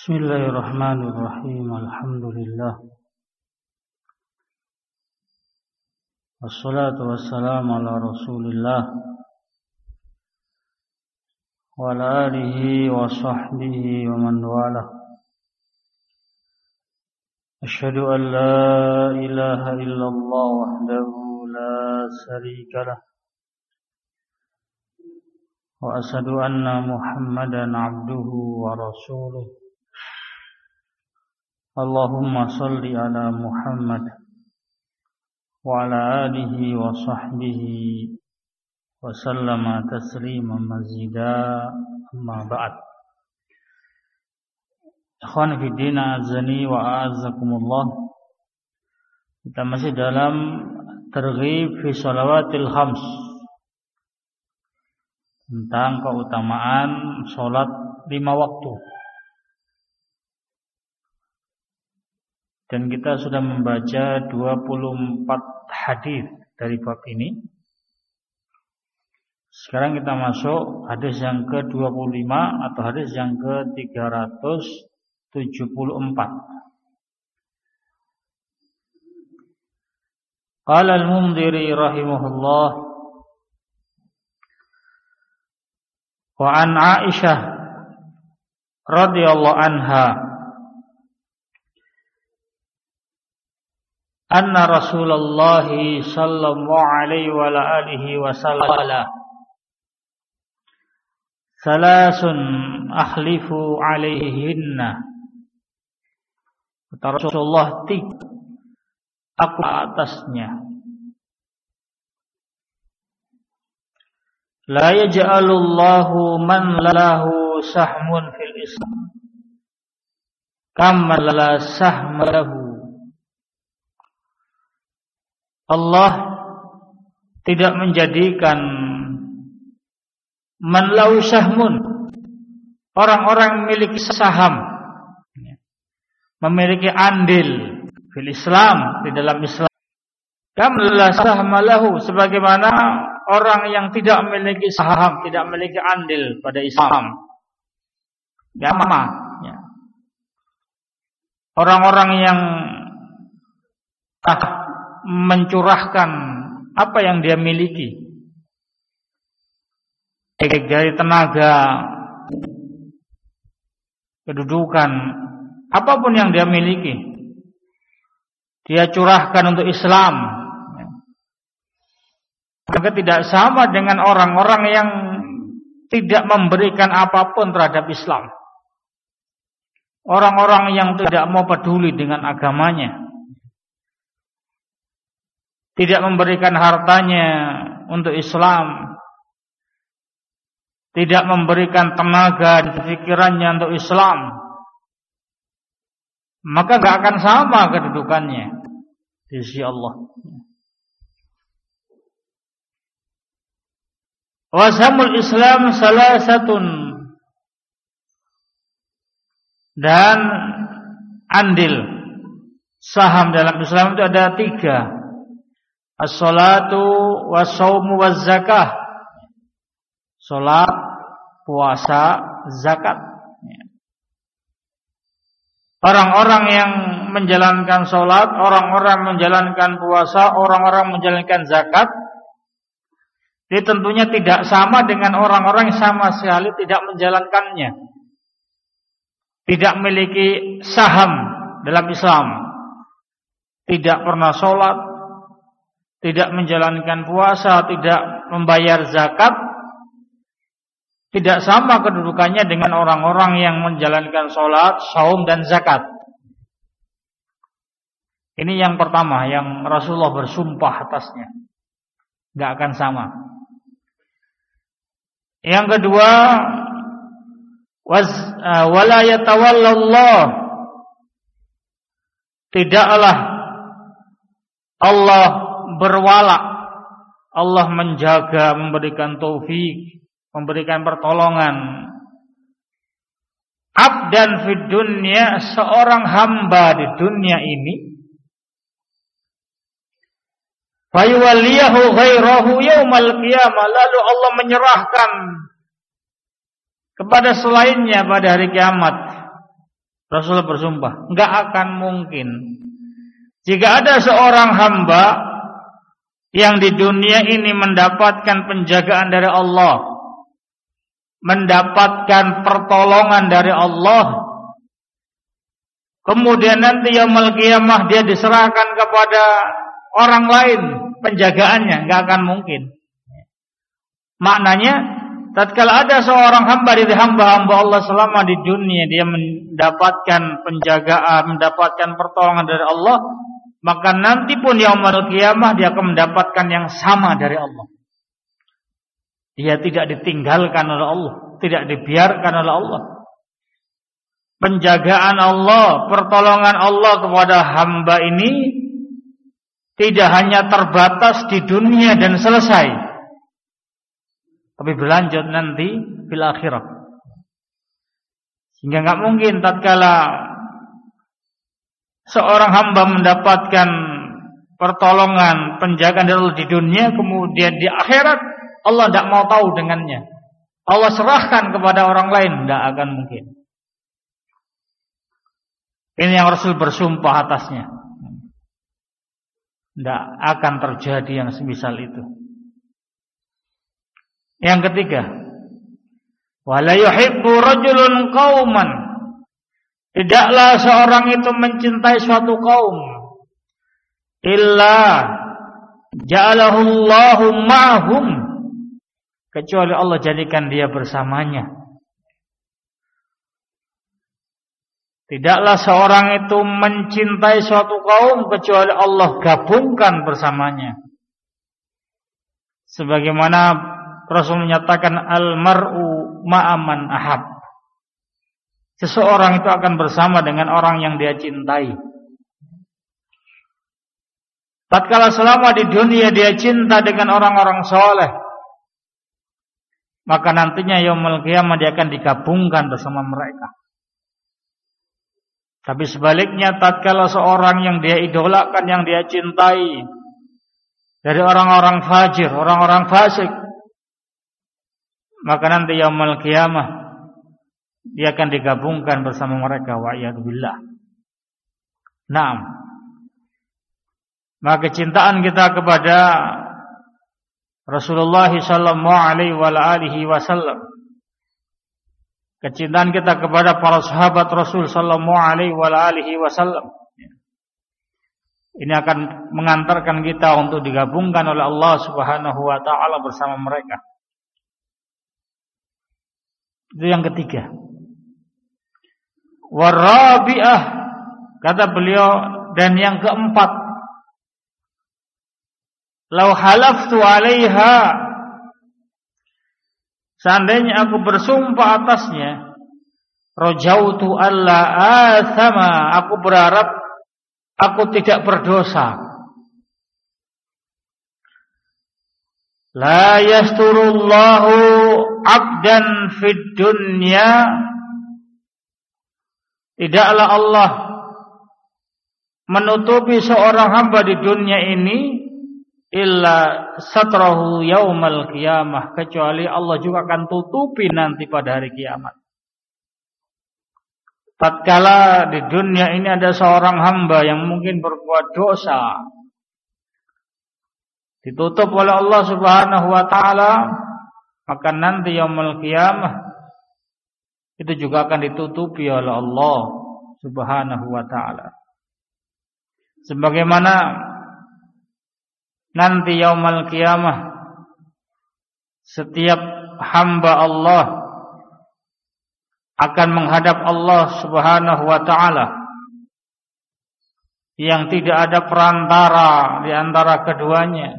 Bismillahirrahmanirrahim. Alhamdulillah. Wassalatu wassalamu ala Rasulillah wa ala alihi wa sahbihi wa man walah. Asyhadu an la ilaha illallah wahdahu la syarika lah. Wa asyhadu anna Muhammadan abduhu wa rasuluh. Allahumma salli ala Muhammad wa ala alihi wa sahbihi wa sallama tasliman mazida, amma ba'd. Ikhwan fi din, azani wa a'azzakumullah. Kita masih dalam targhib fi shalawatil khams, tentang keutamaan salat 5 waktu. Dan kita sudah membaca 24 hadis dari bab ini. Sekarang kita masuk hadis yang ke-25 atau hadis yang ke-374. Qala al-Mundhiri rahimahullah, wa an Aisyah radhiyallahu anha anna Rasulullah sallallahu alaihi wa alihi wa sallam salasun ahlifu alaihinna. Kata Rasulullah, 3 aku atasnya. La yaj'alullahu man lahu sahmun fil Islam kama la sahma lahu. Allah tidak menjadikan man lahu sahmun, orang-orang memiliki saham, memiliki andil fil Islam, di dalam Islam, kama la sahma lahu, sebagaimana orang yang tidak memiliki saham, tidak memiliki andil pada Islam. Sama, ya. Orang-orang yang mencurahkan apa yang dia miliki, baik dari tenaga, kedudukan, apapun yang dia miliki, dia curahkan untuk Islam, maka tidak sama dengan orang-orang yang tidak memberikan apapun terhadap Islam. Orang-orang yang tidak mau peduli dengan agamanya, tidak memberikan hartanya untuk Islam, tidak memberikan tenaga dan pikirannya untuk Islam, maka gak akan sama kedudukannya di sisi Allah. Wasamul Islam salasatun, dan andil saham dalam Islam itu ada 3. As-salatu was-saumu waz-zakah. Salat, puasa, zakat. Orang-orang yang menjalankan salat, orang-orang menjalankan puasa, orang-orang menjalankan zakat, dia tentunya tidak sama dengan orang-orang yang sama sekali tidak menjalankannya, tidak memiliki saham dalam Islam, tidak pernah salat, tidak menjalankan puasa, tidak membayar zakat, tidak sama kedudukannya dengan orang-orang yang menjalankan sholat, saum, dan zakat. Ini yang pertama, yang Rasulullah bersumpah atasnya, gak akan sama. Yang kedua, wala yatawallallah, tidaklah Allah berwala, Allah menjaga, memberikan taufik, memberikan pertolongan, abdan fid dunya, seorang hamba di dunia ini, fayuwalliyahu ghairahu yaumal qiyamah, lalu Allah menyerahkan kepada selainnya pada hari kiamat. Rasul bersumpah, enggak akan mungkin jika ada seorang hamba yang di dunia ini mendapatkan penjagaan dari Allah, mendapatkan pertolongan dari Allah, kemudian nanti yaumul qiyamah dia diserahkan kepada orang lain penjagaannya, enggak akan mungkin. Maknanya tatkala ada seorang hamba dari hamba-hamba Allah selama di dunia dia mendapatkan penjagaan, mendapatkan pertolongan dari Allah, maka nanti pun yaumul qiyamah dia akan mendapatkan yang sama dari Allah. Dia tidak ditinggalkan oleh Allah, tidak dibiarkan oleh Allah. Penjagaan Allah, pertolongan Allah kepada hamba ini tidak hanya terbatas di dunia dan selesai, tapi berlanjut nanti fil akhirah. Sehingga enggak mungkin tatkala seorang hamba mendapatkan pertolongan, penjagaan dari Allah di dunia, kemudian di akhirat Allah tidak mau tahu dengannya, Allah serahkan kepada orang lain, tidak akan mungkin. Ini yang Rasul bersumpah atasnya, tidak akan terjadi yang semisal itu. Yang ketiga, wala yuhibbu rajulun qauman, tidaklah seorang itu mencintai suatu kaum illa ja'alahu Allahu ma'hum, kecuali Allah jadikan dia bersamanya. Tidaklah seorang itu mencintai suatu kaum kecuali Allah gabungkan bersamanya. Sebagaimana Rasul menyatakan al-mar'u ma'aman ahab, seseorang itu akan bersama dengan orang yang dia cintai. Tatkala selama di dunia dia cinta dengan orang-orang soleh, maka nantinya yaumul qiyamah dia akan digabungkan bersama mereka. Tapi sebaliknya, tatkala seorang yang dia idolakan, yang dia cintai dari orang-orang fajir, orang-orang fasik, maka nanti yaumul qiyamah dia akan digabungkan bersama mereka, wa'iyadzubillah. Naam. Maka kecintaan kita kepada Rasulullah sallallahu alaihi wasallam, kecintaan kita kepada para sahabat Rasul sallallahu alaihi wasallam, ini akan mengantarkan kita untuk digabungkan oleh Allah Subhanahu wa taala bersama mereka. Itu yang ketiga. Warabi'ah, kata beliau, dan yang keempat, lau halaftu 'alaiha, seandainya aku bersumpah atasnya, rajautu alla athama, aku berharap aku tidak berdosa. La yasturullahu 'abdan fid dunya, tidaklah Allah menutupi seorang hamba di dunia ini illa satrahu yaumal qiyamah, kecuali Allah juga akan tutupi nanti pada hari kiamat. Tatkala di dunia ini ada seorang hamba yang mungkin berbuat dosa, ditutup oleh Allah Subhanahu wa taala, maka nanti yaumul qiyamah itu juga akan ditutupi oleh Allah Subhanahu wa taala. Sebagaimana nanti yaumul qiyamah setiap hamba Allah akan menghadap Allah Subhanahu wa taala, yang tidak ada perantara di antara keduanya.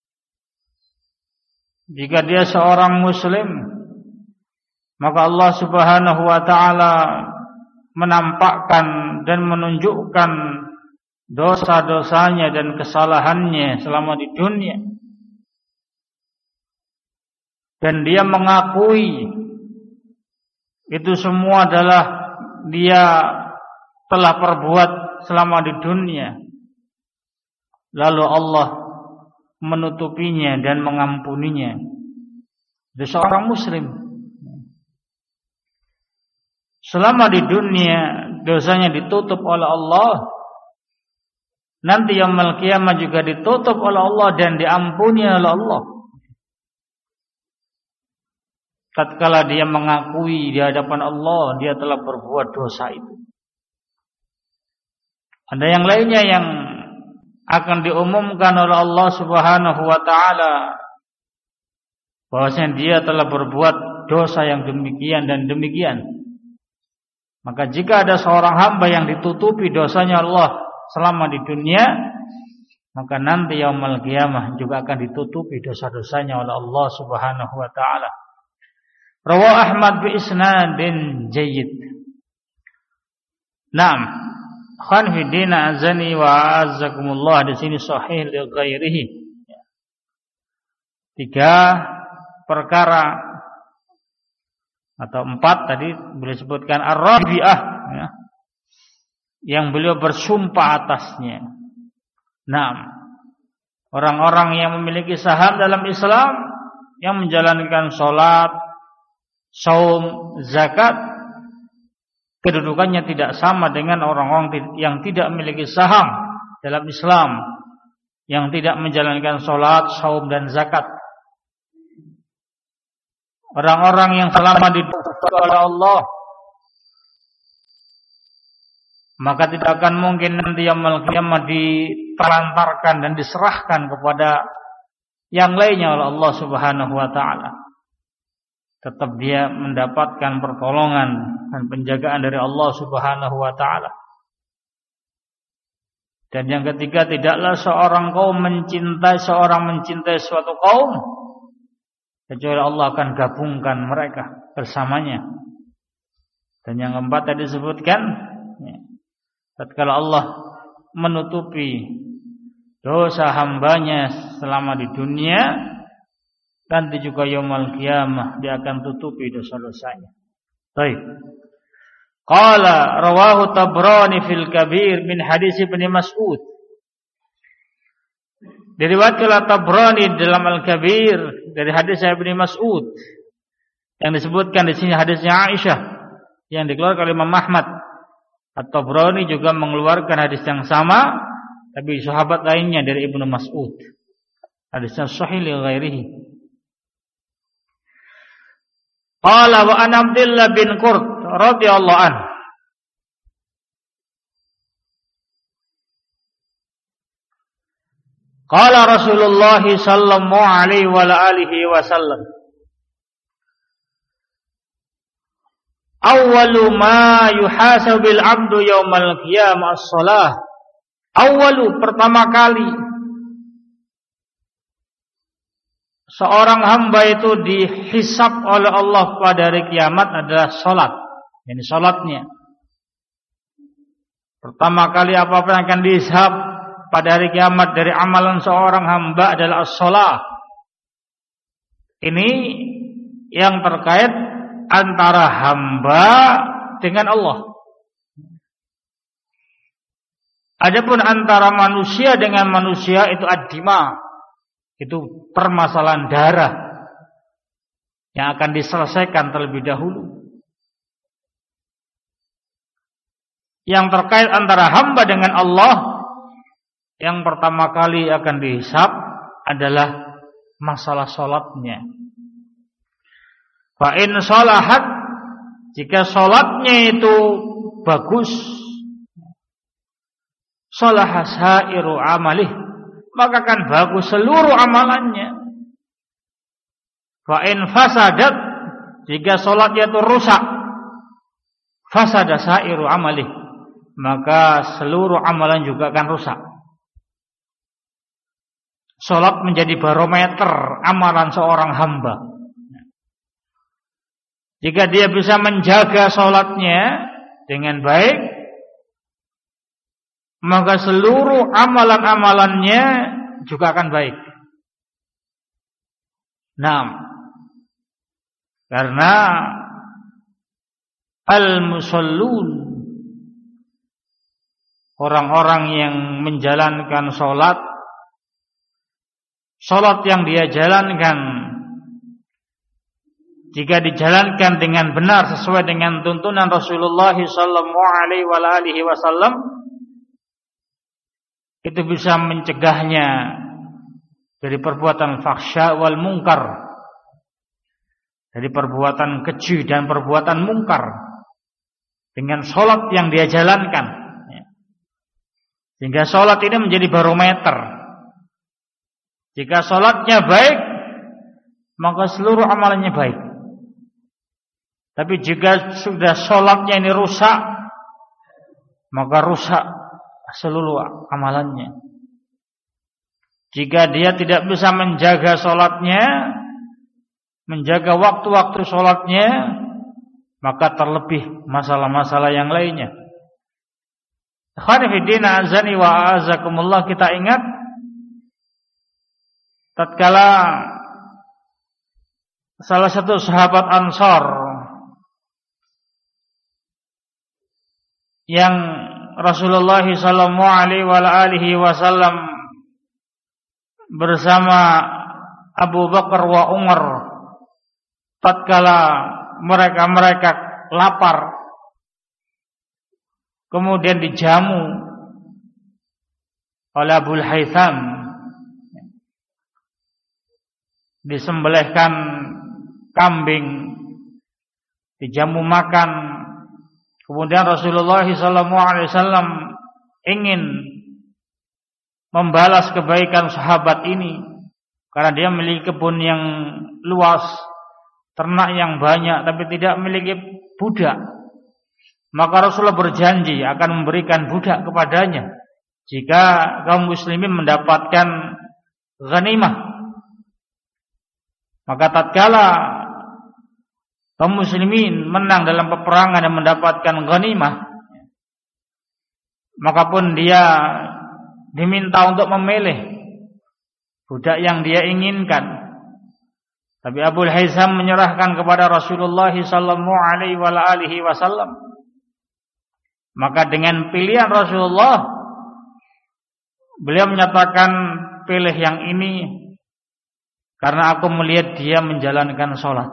Jika dia seorang muslim, maka Allah Subhanahu wa taala menampakkan dan menunjukkan dosa-dosanya dan kesalahannya selama di dunia, dan dia mengakui itu semua adalah dia telah perbuat selama di dunia. Lalu Allah menutupinya dan mengampuninya. Itu seorang muslim. selama di dunia dosanya ditutup oleh Allah, nanti yaumul qiyamah juga ditutup oleh Allah dan diampuni oleh Allah. Tatkala dia mengakui di hadapan Allah dia telah berbuat dosa itu. Ada yang lainnya yang akan diumumkan oleh Allah Subhanahu wa taala bahwasanya dia telah berbuat dosa yang demikian dan demikian. Maka jika ada seorang hamba yang ditutupi dosanya Allah selama di dunia, maka nanti yaumul qiyamah juga akan ditutupi dosa-dosanya oleh Allah Subhanahu wa taala. Rawahu Ahmad bi isnadin jayyid. Naam. Khan fi dina azani wa azzakumullah, di sini sahih li ghairihi. 3 perkara atau 4 tadi beliau sebutkan ar-rabi'ah ya, yang beliau bersumpah atasnya. Nah, orang-orang yang memiliki saham dalam Islam, yang menjalankan sholat, saum, zakat, kedudukannya tidak sama dengan orang-orang yang tidak memiliki saham dalam Islam, yang tidak menjalankan sholat, saum, dan zakat. Orang-orang yang selama ditutup oleh Allah, maka tidak akan mungkin nanti yaumul qiyamah ditelantarkan dan diserahkan kepada yang lainnya oleh Allah Subhanahu wa taala. Tetap dia mendapatkan pertolongan dan penjagaan dari Allah Subhanahu wa taala. Dan yang ketiga, tidaklah seorang kaum mencintai suatu kaum kecuali Allah akan gabungkan mereka bersamanya. Dan yang keempat tadi disebutkan, tatkala Allah menutupi dosa hambanya selama di dunia, nanti juga yaumul qiyamah dia akan tutupi dosa-dosanya. Baik. Qala rawahu Tabrani fil Kabir min hadis Ibnu Mas'ud. Diriwayatkan Tabrani dalam Al-Kabir dari hadis Ibnu Mas'ud yang disebutkan di sini hadisnya Aisyah yang dikeluarkan oleh Imam Ahmad. At-Tabrani juga mengeluarkan hadis yang sama tapi sahabat lainnya dari Ibnu Mas'ud. Hadisnya sahih li ghairihi. Qala wa an Abdullah bin Qurt radhiyallahu anhu. Qala Rasulullah sallallahu alaihi wa alihi wasallam. Awwalu ma yuhasabu bil 'abdu yaumal qiyamah as-shalah. Awwalu, pertama kali seorang hamba itu dihisab oleh Allah pada hari kiamat adalah salat. Ini salatnya. Pertama kali apa-apa yang akan dihisab pada hari kiamat dari amalan seorang hamba adalah as-shalah. Ini yang terkait antara hamba dengan Allah. Adapun antara manusia dengan manusia itu ad-dima. Itu permasalahan darah yang akan diselesaikan terlebih dahulu. Yang terkait antara hamba dengan Allah, yang pertama kali akan dihisab adalah masalah salatnya. Fa in salahat, jika salatnya itu bagus, salaha sairu amalih, maka akan bagus seluruh amalannya. Fa in fasadat, jika salatnya itu rusak, fasada sairu amalih, maka seluruh amalan juga akan rusak. Salat menjadi barometer amalan seorang hamba. Jika dia bisa menjaga salatnya dengan baik, maka seluruh amalan-amalannya juga akan baik. Nah, karena al-musallun, orang-orang yang menjalankan salat yang dia jalankan jika dijalankan dengan benar sesuai dengan tuntunan Rasulullah sallallahu alaihi wasallam, itu bisa mencegahnya dari perbuatan fahsya wal munkar, dari perbuatan keji dan perbuatan mungkar, dengan sholat yang dia jalankan. Sehingga sholat ini menjadi barometer. Jika sholatnya baik, maka seluruh amalannya baik. Tapi jika sudah sholatnya ini rusak, maka rusak seluruh amalannya. Jika dia tidak bisa menjaga sholatnya, menjaga waktu-waktu sholatnya, maka terlebih masalah-masalah yang lainnya. Khonifiddina azani wa azakumullah, kita ingat tatkala salah satu sahabat Ansar yang Rasulullah sallallahu alaihi wasallam bersama Abu Bakar wa Umar tatkala mereka lapar, kemudian dijamu oleh Abul Haytham, disembelihkan kambing, dijamu makan. Kemudian Rasulullah SAW ingin membalas kebaikan sahabat ini karena dia memiliki kebun yang luas, ternak yang banyak, tapi tidak memiliki budak. Maka Rasulullah berjanji akan memberikan budak kepadanya jika kaum muslimin mendapatkan ghanimah. Maka tatkala kaum muslimin menang dalam peperangan dan mendapatkan ghanimah, maka pun dia diminta untuk memilih budak yang dia inginkan. Tapi Abu Haytham menyerahkan kepada Rasulullah sallallahu alaihi wasallam. Maka dengan pilihan Rasulullah, beliau menyatakan, pilih yang ini karena aku melihat dia menjalankan sholat.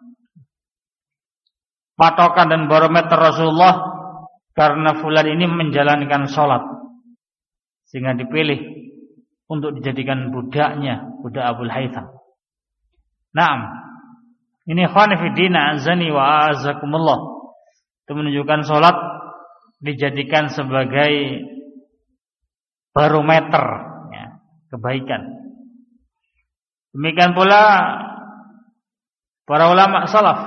Patokan dan barometer Rasulullah, karena fulan ini menjalankan sholat, sehingga dipilih untuk dijadikan budaknya, budak Abul Haytham. Naam, ini khonifiddina azani wa azakumullah, itu menunjukkan sholat dijadikan sebagai barometer ya, kebaikan. Demikian pula para ulama salaf,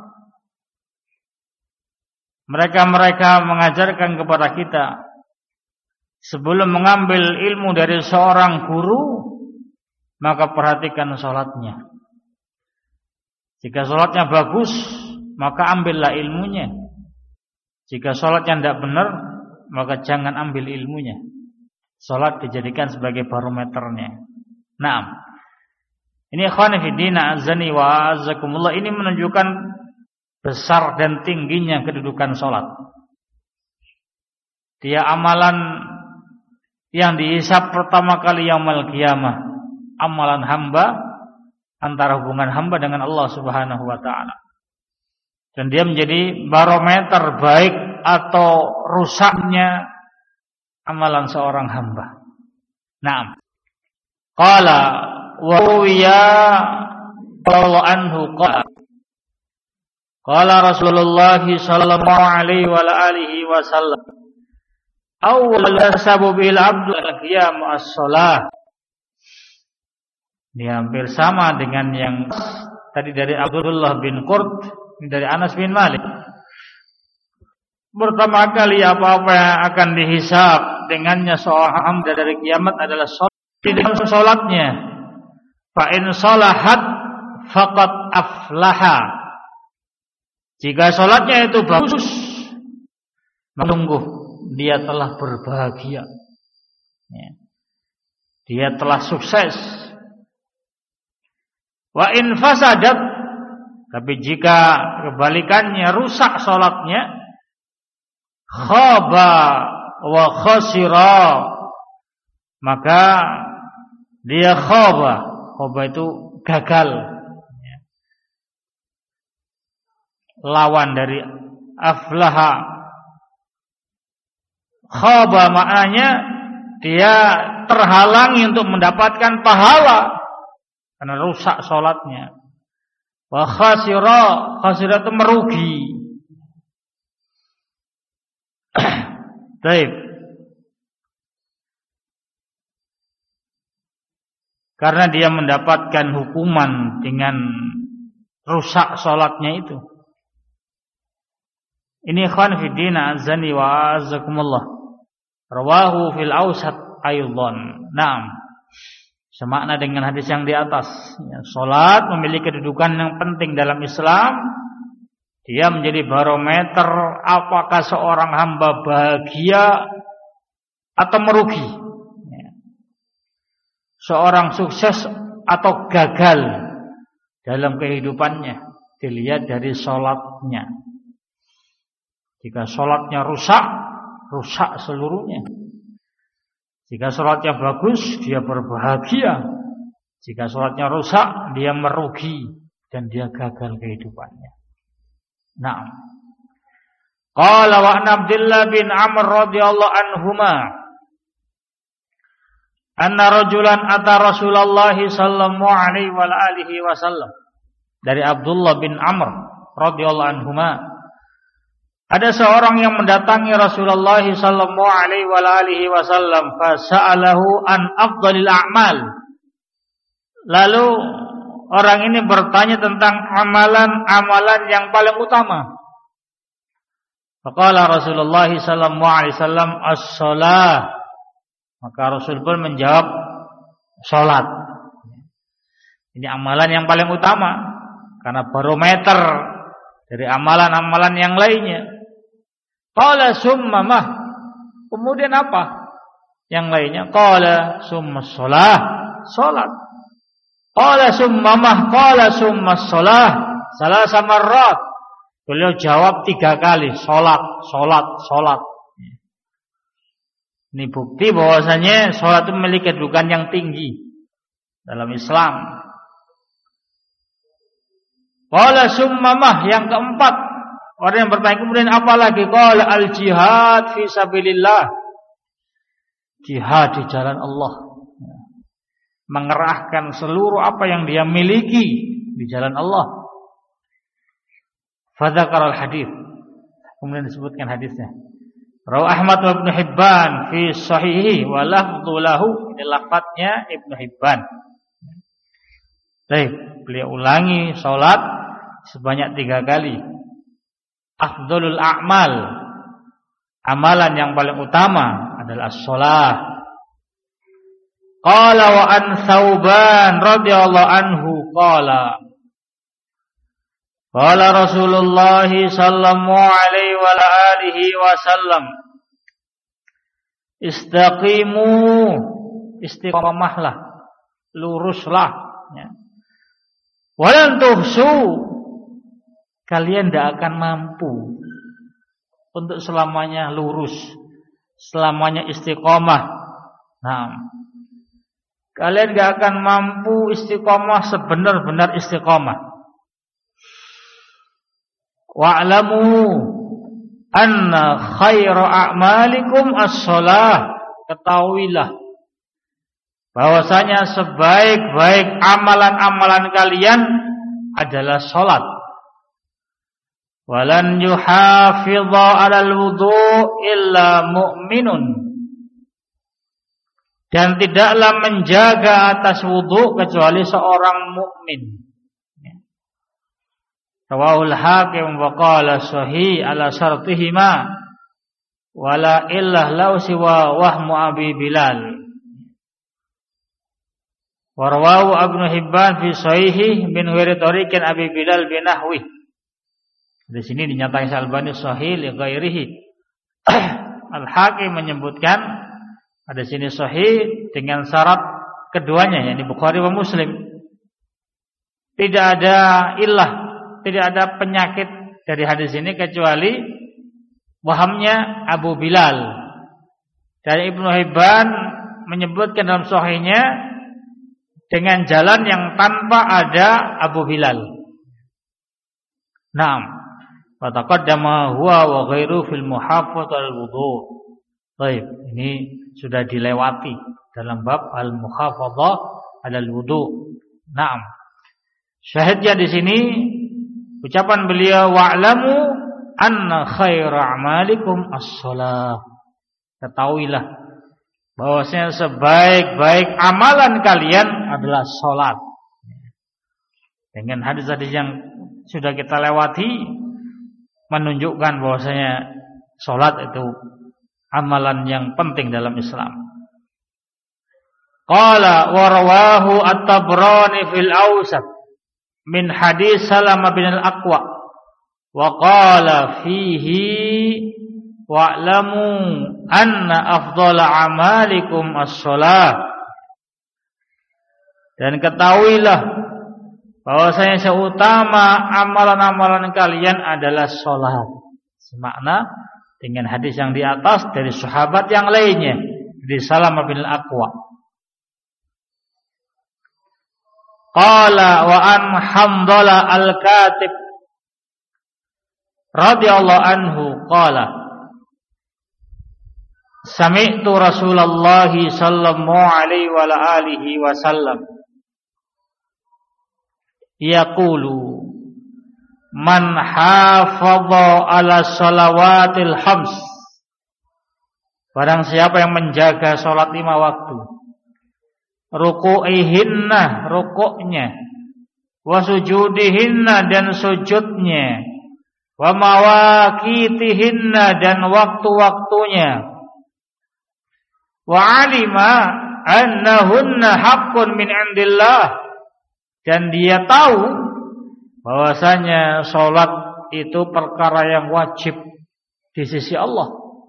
mereka mengajarkan kepada kita, sebelum mengambil ilmu dari seorang guru, maka perhatikan sholatnya. Jika sholatnya bagus, maka ambillah ilmunya. Jika sholatnya tidak benar, maka jangan ambil ilmunya. Sholat dijadikan sebagai barometernya. Naam. Ini khonifiddina azani wa azakumullah. Ini menunjukkan besar dan tingginya kedudukan sholat. Dia amalan yang dihisab pertama kali yaumul qiyamah. Amalan hamba, antara hubungan hamba dengan Allah subhanahu wa ta'ala. Dan dia menjadi barometer baik atau rusaknya amalan seorang hamba. Naam. Qala wa huwa radhiyallahu anhu qala Rasulullah sallallahu alaihi wa alihi wasallam, awwal sabu bil abd al-qiyam as-shalah. Dia hampir sama dengan yang tadi dari Abdullah bin Qurt, dari Anas bin Malik. Pertama kali apa-apa yang akan dihisab dengannya seorang hamba dari kiamat adalah sholatnya. Fa in shalahat faqad aflaha. Jika sholatnya itu bagus, sungguh dia telah berbahagia. Dia telah sukses. Wa in fasadat, tapi jika kebalikannya rusak sholatnya, khaba wa khasira, maka dia khaba. Khaba itu gagal. lawan dari aflaha. Khaba maknanya dia terhalangi untuk mendapatkan pahala karena rusak salatnya. Wa khasira itu merugi. Baik. Karena dia mendapatkan hukuman dengan rusak salatnya itu. Ini ikhwan fi din azani wa azakumullah. Rawahu fil awsat aydan. Naam. Semakna dengan hadis yang di atas. Ya, salat memiliki kedudukan yang penting dalam Islam. Dia menjadi barometer apakah seorang hamba bahagia atau merugi. Ya. Seorang sukses atau gagal dalam kehidupannya dilihat dari salatnya. Jika salatnya rusak, rusak seluruhnya. Jika salatnya bagus, dia berbahagia. Jika salatnya rusak, dia merugi dan dia gagal kehidupannya. Naam. Qala wa Abdullah bin Amr radhiyallahu anhuma anna rajulan ata Rasulullah sallallahu alaihi wa alihi wasallam. Dari Abdullah bin Amr radhiyallahu anhuma, ada seorang yang mendatangi Rasulullah sallallahu alaihi wa alihi wasallam fa sa'alahu an afdhalil a'mal. Lalu orang ini bertanya tentang amalan-amalan yang paling utama. Faqala Rasulullah sallallahu alaihi wasallam as-shalah. Maka Rasul pun menjawab salat. Ini amalan yang paling utama karena barometer dari amalan-amalan yang lainnya. Qala summa mah. Kemudian apa? Yang lainnya. Qala summa shalah. Salat. Qala summa mah. Qala summa shalah. Salasa marrat. Beliau jawab 3 kali. Salat, salat, salat. Ini bukti bahwasanya salat itu memiliki kedudukan yang tinggi dalam Islam. Qala summa mah. Yang keempat, orang yang bertanya kemudian apa lagi? Qala al-jihad fi sabilillah. Jihad di jalan Allah. Mengerahkan seluruh apa yang dia miliki di jalan Allah. Fadzakara al-hadits. Kemudian disebutkan hadisnya. Rawi Ahmad wa Ibnu Hibban fi sahihi wa lafdhu lahu. Ini lafadznya Ibnu Hibban. Baik, beliau ulangi salat sebanyak 3 kali. Afdhalul a'mal, amalan yang paling utama adalah as-shalah. Qala wa an Thauban radhiyallahu anhu qala Rasulullah sallallahu alaihi wa alihi wasallam istaqimu, istiqamahlah, luruslah ya. Walan tuhsu, kalian tidak akan mampu untuk selamanya lurus, selamanya istiqomah. Nah, kalian tidak akan mampu istiqomah sebenar-benar istiqomah. Wa'lamu anna khaira a'malikum as-shalah. Ketahuilah bahwasanya sebaik-baik amalan-amalan kalian adalah salat. Walan yuhafidha 'alal wudu' illa mu'minun. Dan tidaklah menjaga atas wudu kecuali seorang mukmin. Rawahul Hakim wa qala sahih ala syartihima wala illah law siwa wahmu Abi Bilal. Wa rawahu Ibnu Hibban fi sahihi min ghairi tariqin Abi Bilal bin nahwi. Di sini dinyatakan Al-Albani sahih li ghairihi. Al-Hakim menyebutkan ada sini sahih dengan syarat keduanya, yakni Bukhari wa Muslim. Tidak ada illah, tidak ada penyakit dari hadis ini kecuali wahamnya Abu Bilal. Dan Ibnu Hibban menyebutkan dalam sahihnya dengan jalan yang tanpa ada Abu Bilal. Naam. Fataqaddama huwa wa ghairu fil muhafadzah al-wudu. Baik, ini sudah dilewati dalam bab al-muhafadzah al-wudu. Naam. Syahidnya di sini ucapan beliau wa'lamu anna khaira a'malikum as-shalah. Ketahuilah bahwasanya sebaik-baik amalan kalian adalah salat. Dengan hadis-hadis yang sudah kita lewati menunjukkan bahwasanya salat itu amalan yang penting dalam Islam. Qala wa rawahu at-Tabrani fil Awsat min hadis Salamah bin al-Aqwa wa qala fihi wa'lamu anna afdhala amalikum as-shalah. Dan ketahuilah bahwasanya seutama amalan-amalan kalian adalah salat. Semakna dengan hadis yang di atas dari sahabat yang lainnya, dari Salamah bin al-Aqwa. Qala wa an Hamdalah al-Katib radhiyallahu anhu qala sami'tu Rasulullah sallallahu alaihi wa alihi wasallam yaqulu man hafadha ala shalawatil khams, barang siapa yang menjaga salat 5 waktu, ruku'ihinna, rukuknya, wa sujudihinna, dan sujudnya, wa mawaqitihinna, dan waktu-waktunya, wa alima annahunna haqqun min indillah, dan dia tahu bahwasanya salat itu perkara yang wajib di sisi Allah,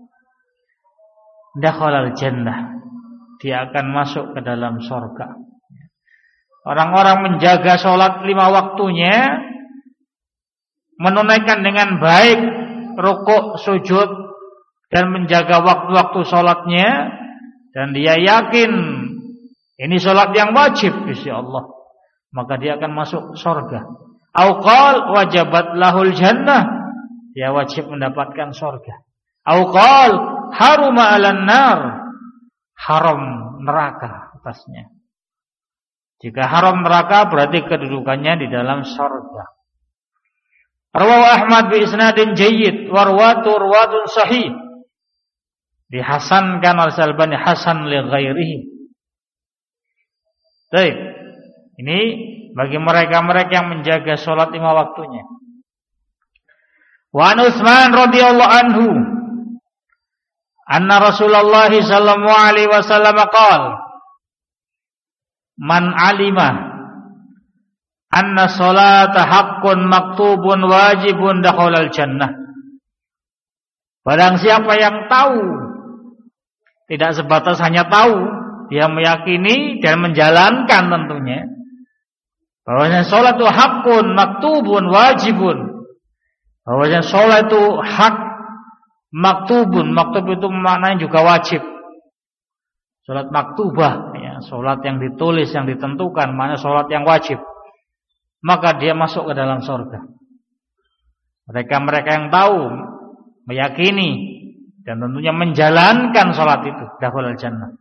dakhalal jannah, dia akan masuk ke dalam surga. Orang-orang menjaga salat 5 waktunya, menunaikan dengan baik rukuk, sujud, dan menjaga waktu-waktu salatnya, dan dia yakin ini salat yang wajib di sisi Allah, maka dia akan masuk surga. Au qal wajabat lahul jannah, dia wajib mendapatkan surga. Au qal haruma 'alan nar, haram neraka atasnya. Jika haram neraka berarti kedudukannya di dalam surga. Rawahu Ahmad bi isnadin jayyid wa ruwatun sahih. Dihasankan oleh Al-Albani hasan li ghairihi. Baik. Ini bagi mereka-mereka yang menjaga salat 5 waktunya. Wa an Utsman radhiyallahu anhu anna Rasulullah sallallahu alaihi wasallam qala man alima anna salata haqqun maktubun wajibun dakhalal jannah. Barang siapa yang tahu, tidak sebatas hanya tahu, dia meyakini dan menjalankan tentunya bahwasanya salat itu haqqun maktubun wajibun, bahwasanya salat itu hak maktubun, maktub itu maknanya juga wajib. Salat maktubah, ya, salat yang ditulis, yang ditentukan, maknanya salat yang wajib. Maka dia masuk ke dalam surga. Mereka-mereka yang tahu, meyakini, dan tentunya menjalankan salat itu, dakhulul jannah.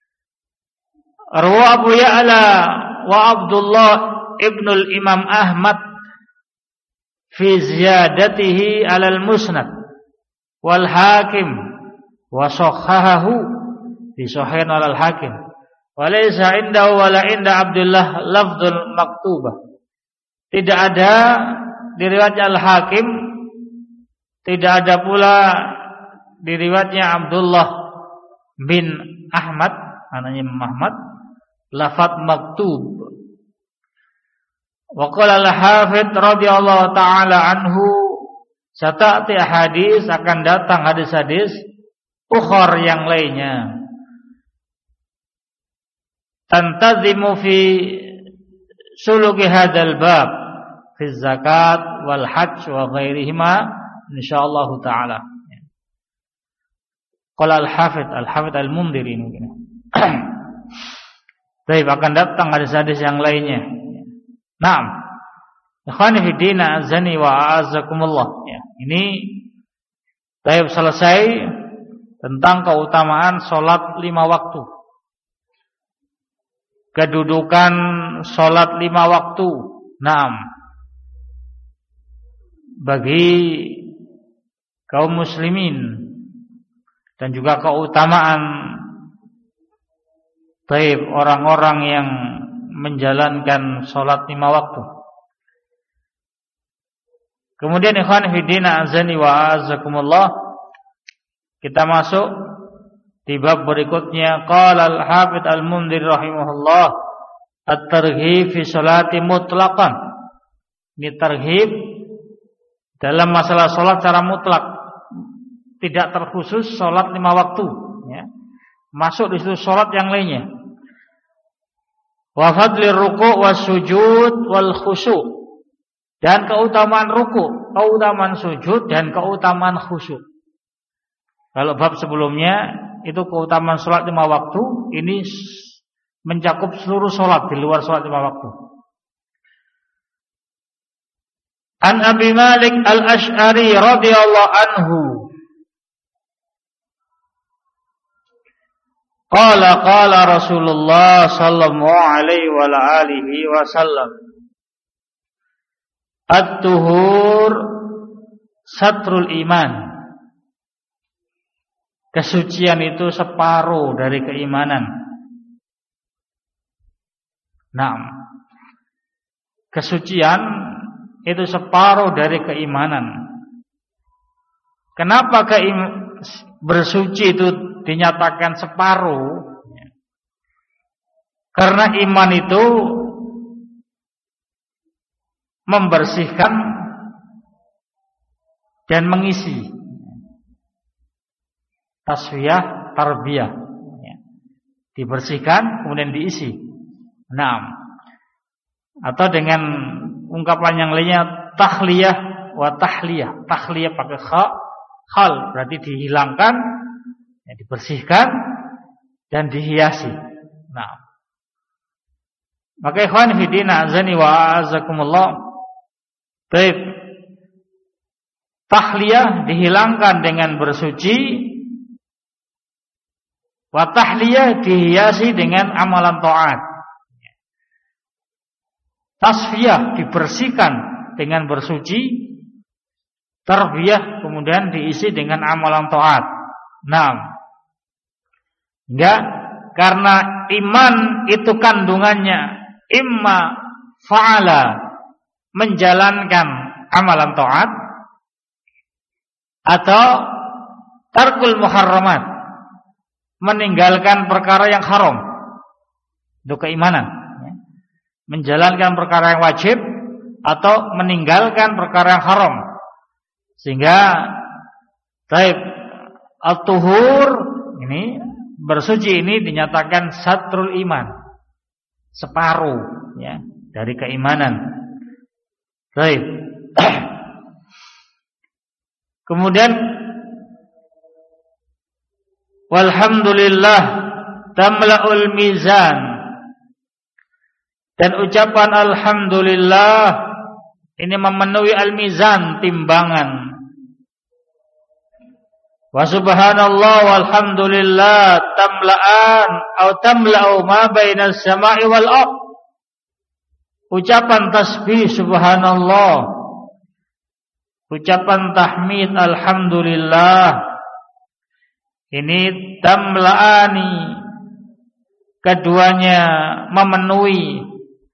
Rawa Abu Ya'la wa Abdullah ibnul Imam Ahmad fi ziyadatihi alal musnad wal hakim wa sahhahahu fi sahih al hakim wa laysa indahu wala inda Abdullah lafdzul maktubah. Tidak ada di riwayat al hakim, tidak ada pula di riwayatnya Abdullah bin Ahmad, anaknya Muhammad, lafaz maktub. Wa qala al-Hafidz radhiyallahu taala anhu sata'ti hadis, akan datang hadis-hadis ukhar yang lainnya, tantazimu fi suluki hadzal bab fi zakat wal hajj wa ghairihima insyaallah taala. Qala al-Hafidz al-Mundhiri mungkin. Baik, akan datang hadis-hadis yang lainnya. Naam. Ikhwani fi din, azani wa a'azakumullah. Ya, ini taib selesai tentang keutamaan salat 5 waktu. Kedudukan salat 5 waktu. Naam. Bagi kaum muslimin dan juga keutamaan taib orang-orang yang menjalankan salat 5 waktu. Kemudian ikhwan fillah azani wa azakumullah, kita masuk di bab berikutnya. Qala al-Hafidz al-Mundhir rahimahullah, at-targhib fi sholati mutlaqan. Ini targhib dalam masalah salat secara mutlak, tidak terkhusus salat 5 waktu, ya. Masuk di situ salat yang lainnya. Wa fadlir ruku' was sujud wal khusyu'. Dan keutamaan ruku', keutamaan sujud dan keutamaan khusyuk. Kalau bab sebelumnya itu keutamaan salat 5 waktu, ini mencakup seluruh salat di luar salat 5 waktu. An Abi Malik Al-Asy'ari radhiyallahu anhu, qala Rasulullah sallallahu alaihi wa alihi wasallam, at-tuhur satrul iman. Kesucian itu separuh dari keimanan. Naam. Kesucian itu separuh dari keimanan. Kenapa bersuci itu dinyatakan separuh? Karena iman itu membersihkan dan mengisi. Tasfiyah, tarbiyah, dibersihkan kemudian diisi. Naam. Atau dengan ungkapan yang lainnya takhliyah wa tahliyah. Tahliyah pakai khal berarti dihilangkan, ya, dibersihkan dan dihiasi. Nah, maka ikhwan fillah azani wa azakumullah, baik, tahliyah dihilangkan dengan bersuci, wa tahliyah dihiasi dengan amalan taat. Tasfiyah dibersihkan dengan bersuci, tarbiyah kemudian diisi dengan amalan taat. Nah, enggak, karena iman itu kandungannya imma fa'ala, menjalankan amalan taat, atau tarkul muharramat, meninggalkan perkara yang haram. Itu keimanan. Menjalankan perkara yang wajib atau meninggalkan perkara yang haram. Sehingga taib at-tuhur ini, bersuci ini dinyatakan satrul iman, separuh, ya, dari keimanan. Taib. Kemudian walhamdulillah tamla'ul mizan. Dan ucapan alhamdulillah ini memenuhi al-mizan, timbangan. Wa subhanallah walhamdulillah tamla'an atau tamla'u ma bainas sama'i wal ardh. Ucapan tasbih subhanallah, ucapan tahmid alhamdulillah, ini tamla'ani, keduanya memenuhi,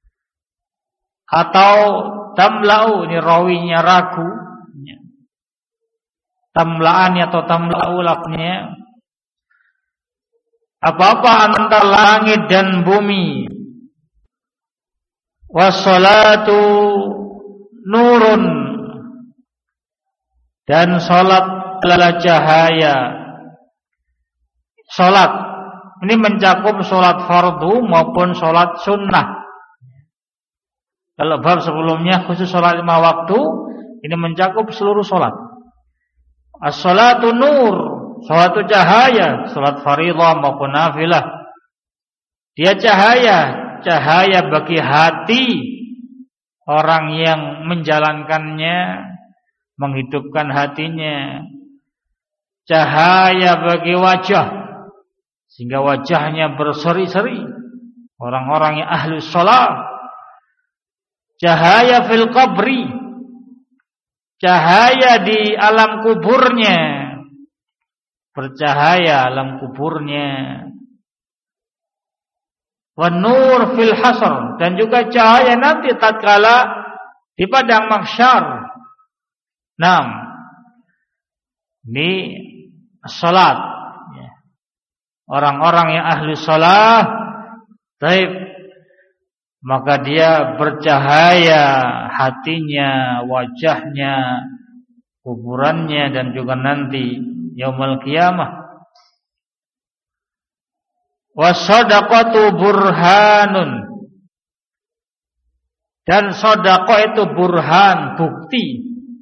atau tamla'u, ini rawinya ragu, tamla'ani atau tamla'u lafnya, apa-apa antara langit dan bumi. Wassalatu nurun, dan salat adalah cahaya. Salat ini mencakup salat fardu maupun salat sunnah. Kalau bab sebelumnya khusus salat 5 waktu, ini mencakup seluruh salat. As-salatu nur, salat itu cahaya, salat fardhu maupun nafilah. Dia cahaya, cahaya bagi hati orang yang menjalankannya, menghidupkan hatinya, cahaya bagi wajah, sehingga wajahnya berseri-seri. Orang-orang yang ahli shalah, cahaya fil qabri, cahaya di alam kuburnya, bercahaya alam kuburnya. Wan nur fil hasr, dan juga cahaya nanti tatkala di padang mahsyar. Ini salat. Orang-orang yang ahli salat, maka dia bercahaya hatinya, wajahnya, kuburannya, dan juga nanti yaumul qiyamah. Wasadaqatu burhanun, dan sedekah itu burhan, bukti,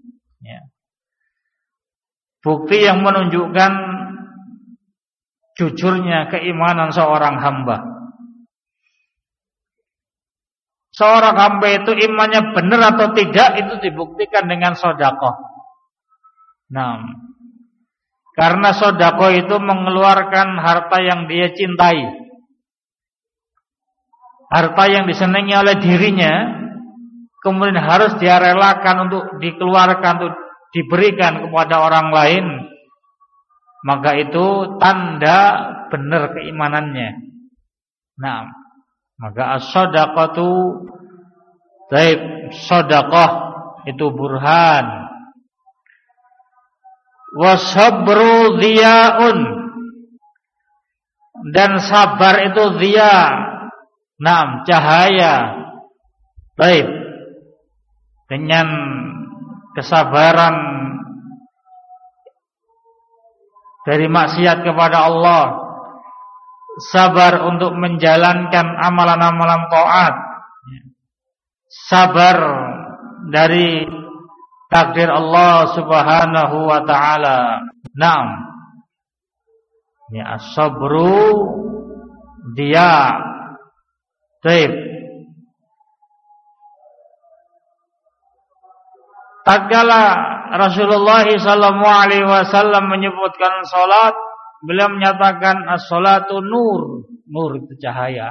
bukti yang menunjukkan jujurnya keimanan seorang hamba. Seorang hamba itu imannya benar atau tidak, itu dibuktikan dengan sedekah. Karena sedekah itu mengeluarkan harta yang dia cintai, harta yang disenangi oleh dirinya, kemudian harus dia relakan untuk dikeluarkan, untuk diberikan kepada orang lain. Maka itu tanda benar keimanannya. Maka as-shadaqatu, sedekah itu burhan. Wasabru dhiyaun, dan sabar itu dhiya, cahaya. Dengan kesabaran dari maksiat kepada Allah, sabar untuk menjalankan amalan-amalan taat, sabar dari takdir Allah Subhanahu wa ta'ala. As-sabru dia. Tatkala Rasulullah sallallahu alaihi wasallam menyebutkan salat, beliau menyatakan as-salatu nur, nur itu cahaya.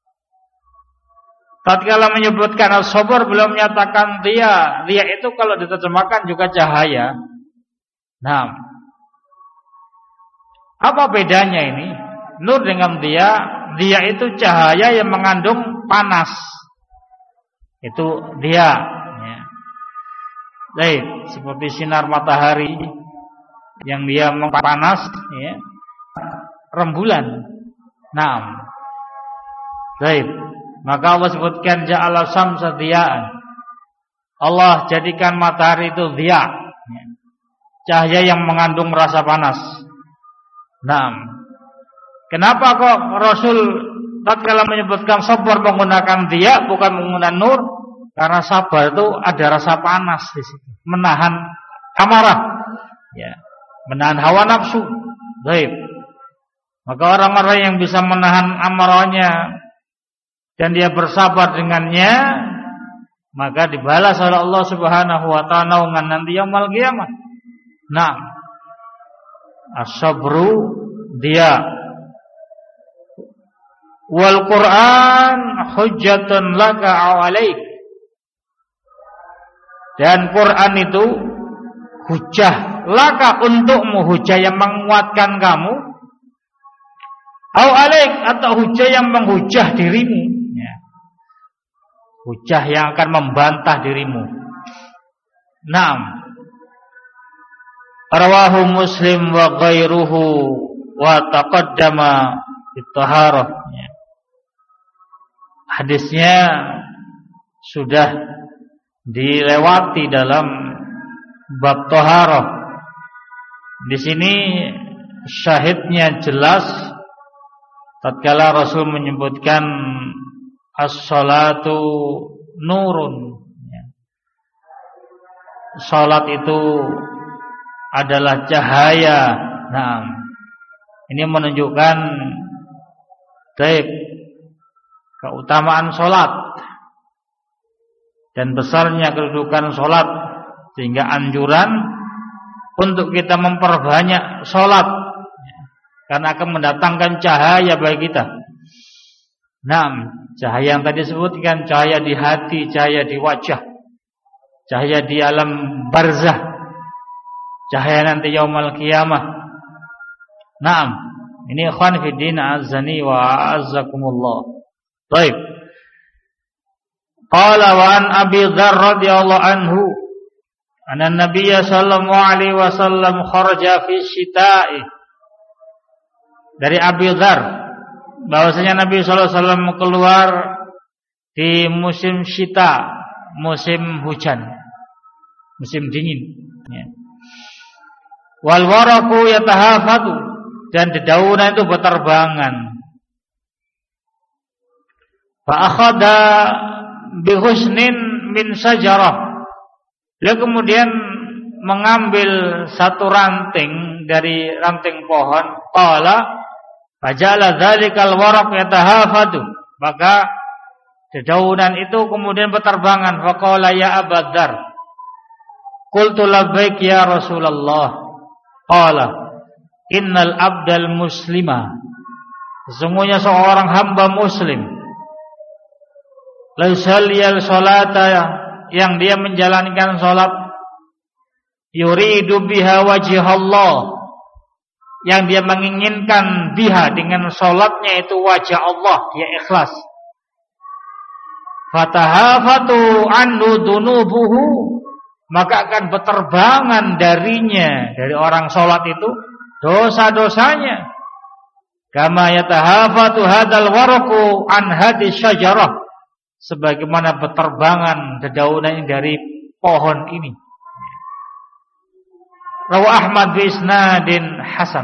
Tatkala menyebutkan as-sabr, beliau menyatakan dia. Dia itu kalau diterjemahkan juga cahaya. Apa bedanya ini? Nur dengan dia. Dia itu cahaya yang mengandung panas. Itu dia. Seperti sinar matahari yang dia panas, rembulan. Maka Allah sebutkan ja'ala syamsa dhiya'an. Allah jadikan matahari itu dhiya, cahaya yang mengandung rasa panas. Kenapa kok Rasul tatkala menyebutkan sabar menggunakan dhiya bukan menggunakan nur? Karena sabar itu ada rasa panas di situ, menahan amarah, menahan hawa nafsu. Maka orang-orang yang bisa menahan amarahnya dan dia bersabar dengannya, maka dibalas oleh Allah Subhanahu wa ta'ala nanti yaumul qiyamah. As-sabru dia. Wal Qur'an hujjatun laka aw alaik. Dan Quran itu hujah laka, untukmu, hujah yang menguatkan kamu, au alaik, atau hujah yang menghujah dirimu, hujah yang akan membantah dirimu. Rawahu Muslim wa ghairuhu wa taqaddama at-taharah. Hadisnya sudah dilewati dalam bab taharah. Di sini syahidnya jelas tatkala Rasul menyebutkan as-salatu nurun. Salat itu adalah cahaya. Ini menunjukkan keutamaan salat dan besarnya kedudukan sholat, sehingga anjuran untuk kita memperbanyak sholat karena akan mendatangkan cahaya bagi kita. Cahaya yang tadi disebutkan, cahaya di hati, cahaya di wajah, cahaya di alam barzah, cahaya nanti yaumul qiyamah. Ini ikhwan fi din azani wa a'azzakumullah. Baik. Qala wa an Abi Dzar radhiyallahu anhu anna Nabiy sallallahu alaihi wasallam kharaja fi syita'i. Dari Abi Dzar bahwasanya Nabi sallallahu alaihi wasallam keluar di musim syita, musim hujan, musim dingin, ya. Wal waraqu yatahafatu, dan dedaunan itu berterbangan. Fa akhadha bi husnin min sajarah. Dia kemudian mengambil satu ranting dari ranting pohon. Qala faja'ala dzalikal waraq yatahafatu, maka dedaunan itu kemudian berterbangan. Faqala ya Abu Dzar, qultu labbaik ya Rasulullah. Qala innal abdal muslima, sesungguhnya seorang hamba muslim, laisal salata, yang dia menjalankan salat, yuridu biha wajhallah, yang dia menginginkan biha, dengan salatnya itu wajah Allah, dia ikhlas. Fatahafatu anhu dunubuhu, maka akan berterbangan darinya, dari orang salat itu, dosa-dosanya. Kama yatahafatu hadzal warqu an hadis syajarah, sebagaimana berterbangan dedaunan dari pohon ini. Rawi Ahmad bi isnadin hasan.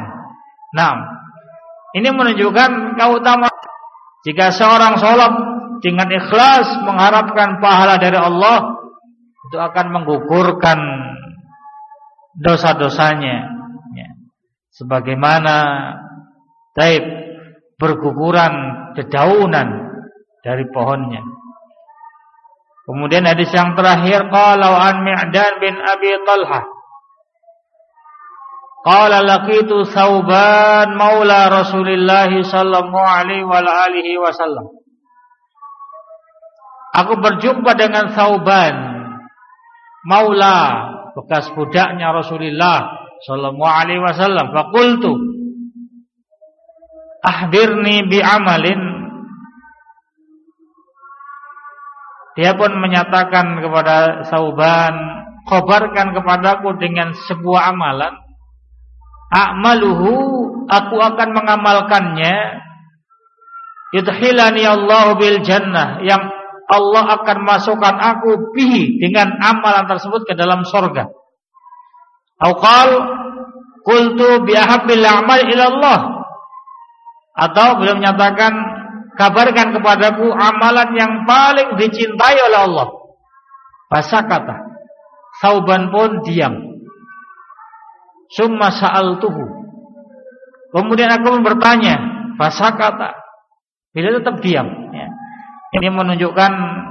Ini menunjukkan keutamaan jika seorang salat dengan ikhlas mengharapkan pahala dari Allah, itu akan menggugurkan dosa-dosanya, ya. Sebagaimana berguguran dedaunan dari pohonnya. Kemudian hadis yang terakhir, qala an Mi'dan bin Abi Talhah qala laqitu Thauban maula Rasulillah sallallahu alaihi wa alihi wasallam. Aku berjumpa dengan Thauban, maula, bekas budaknya Rasulullah sallallahu alaihi wasallam. Faqultu akhbirni bi amalin. Dia pun menyatakan kepada Thauban, khabarkan kepadaku dengan sebuah amalan. A'maluhu, aku akan mengamalkannya. Yudkhilani Allahu bil jannah, yang Allah akan masukkan aku bihi, dengan amalan tersebut, ke dalam surga. Qal qultu bi ahabbil a'mal ila Allah, atau beliau menyatakan, kabarkan kepadaku amalan yang paling dicintai oleh Allah. Fasakata, Thauban pun diam. Summa sa'altuhu, kemudian aku pun bertanya. Fasakata, beliau tetap diam, ya. Ini menunjukkan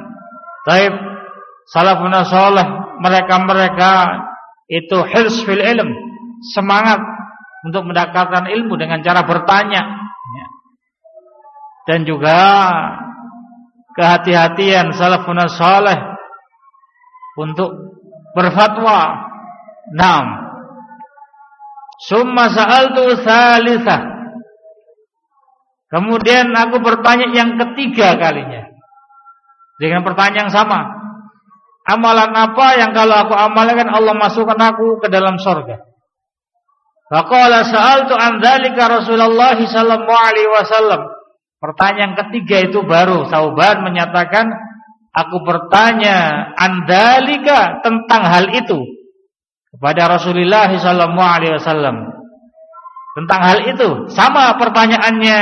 salafun salih, mereka itu hirs fil ilm, semangat untuk mendapatkan ilmu dengan cara bertanya, ya. Dan juga kehati-hatian salafun salih untuk berfatwa. Summa sa'altu tsalitsah, kemudian aku bertanya yang ketiga kalinya dengan pertanyaan yang sama. Amalan apa yang kalau aku amalkan Allah masukkan aku ke dalam surga? Faqala sa'altu an dzalika Rasulullah sallallahu alaihi wasallam. Pertanyaan ketiga itu baru Thauban menyatakan, aku bertanya an dzalika, tentang hal itu, kepada Rasulullah sallallahu alaihi wasallam. Tentang hal itu sama pertanyaannya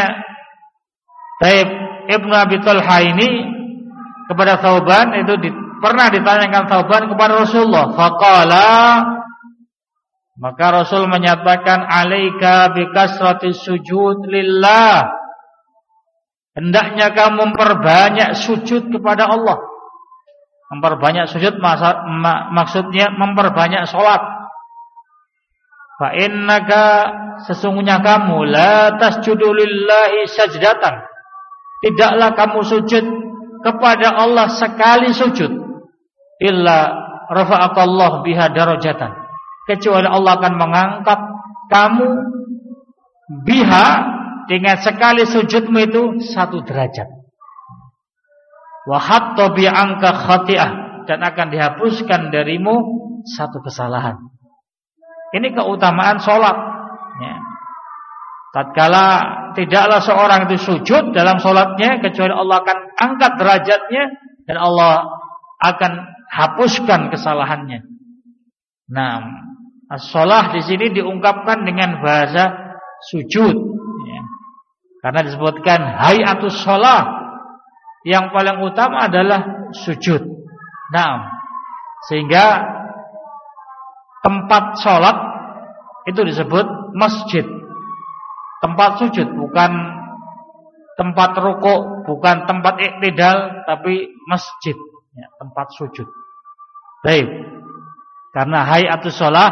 Ibnu Abi Talha ini kepada Thauban, itu pernah ditanyakan Thauban kepada Rasulullah. Faqala, maka Rasul menyatakan, alaika bi kasratis sujud lillah, hendaknya kamu memperbanyak sujud kepada Allah. Memperbanyak sujud maksudnya memperbanyak salat. Fa innaka sesungguhnya kamu la tasjudu lillahi sajdatan. Tidaklah kamu sujud kepada Allah sekali sujud illa rafa'akallahu biha darajatan. Kecuali Allah akan mengangkat kamu biha dengan sekali sujudmu itu 1 derajat. Wa hatta bi anka khati'ah, dan akan dihapuskan darimu 1 kesalahan. Ini keutamaan sholat ya. Tatkala tidaklah seorang itu sujud dalam sholatnya kecuali Allah akan angkat derajatnya dan Allah akan hapuskan kesalahannya. Nah, as-shalah di sini diungkapkan dengan bahasa sujud ya. Karena disebutkan hayatus shalah, yang paling utama adalah sujud. Nah, sehingga tempat sholat itu disebut masjid. Tempat sujud, bukan tempat rukuk, bukan tempat iktidal, tapi masjid ya, tempat sujud. Baik. Karena hayatus shalah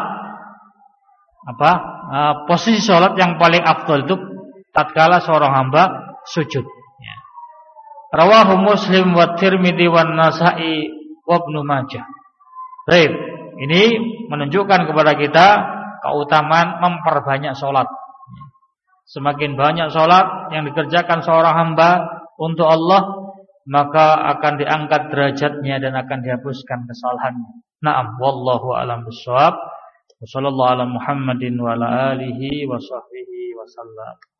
posisi sholat yang paling afdal itu tatkala seorang hamba sujud ya. Rawahu Muslim wa Tirmidzi wa Nasa'i wa Ibnu Majah. Baik, ini menunjukkan kepada kita keutamaan memperbanyak sholat. Semakin banyak sholat yang dikerjakan seorang hamba untuk Allah, maka akan diangkat derajatnya dan akan dihapuskan kesalahannya. Naam, wallahu a'lam bishawab. Wassallallahu ala Muhammadin wa ala alihi wa sahbihi wa sallam.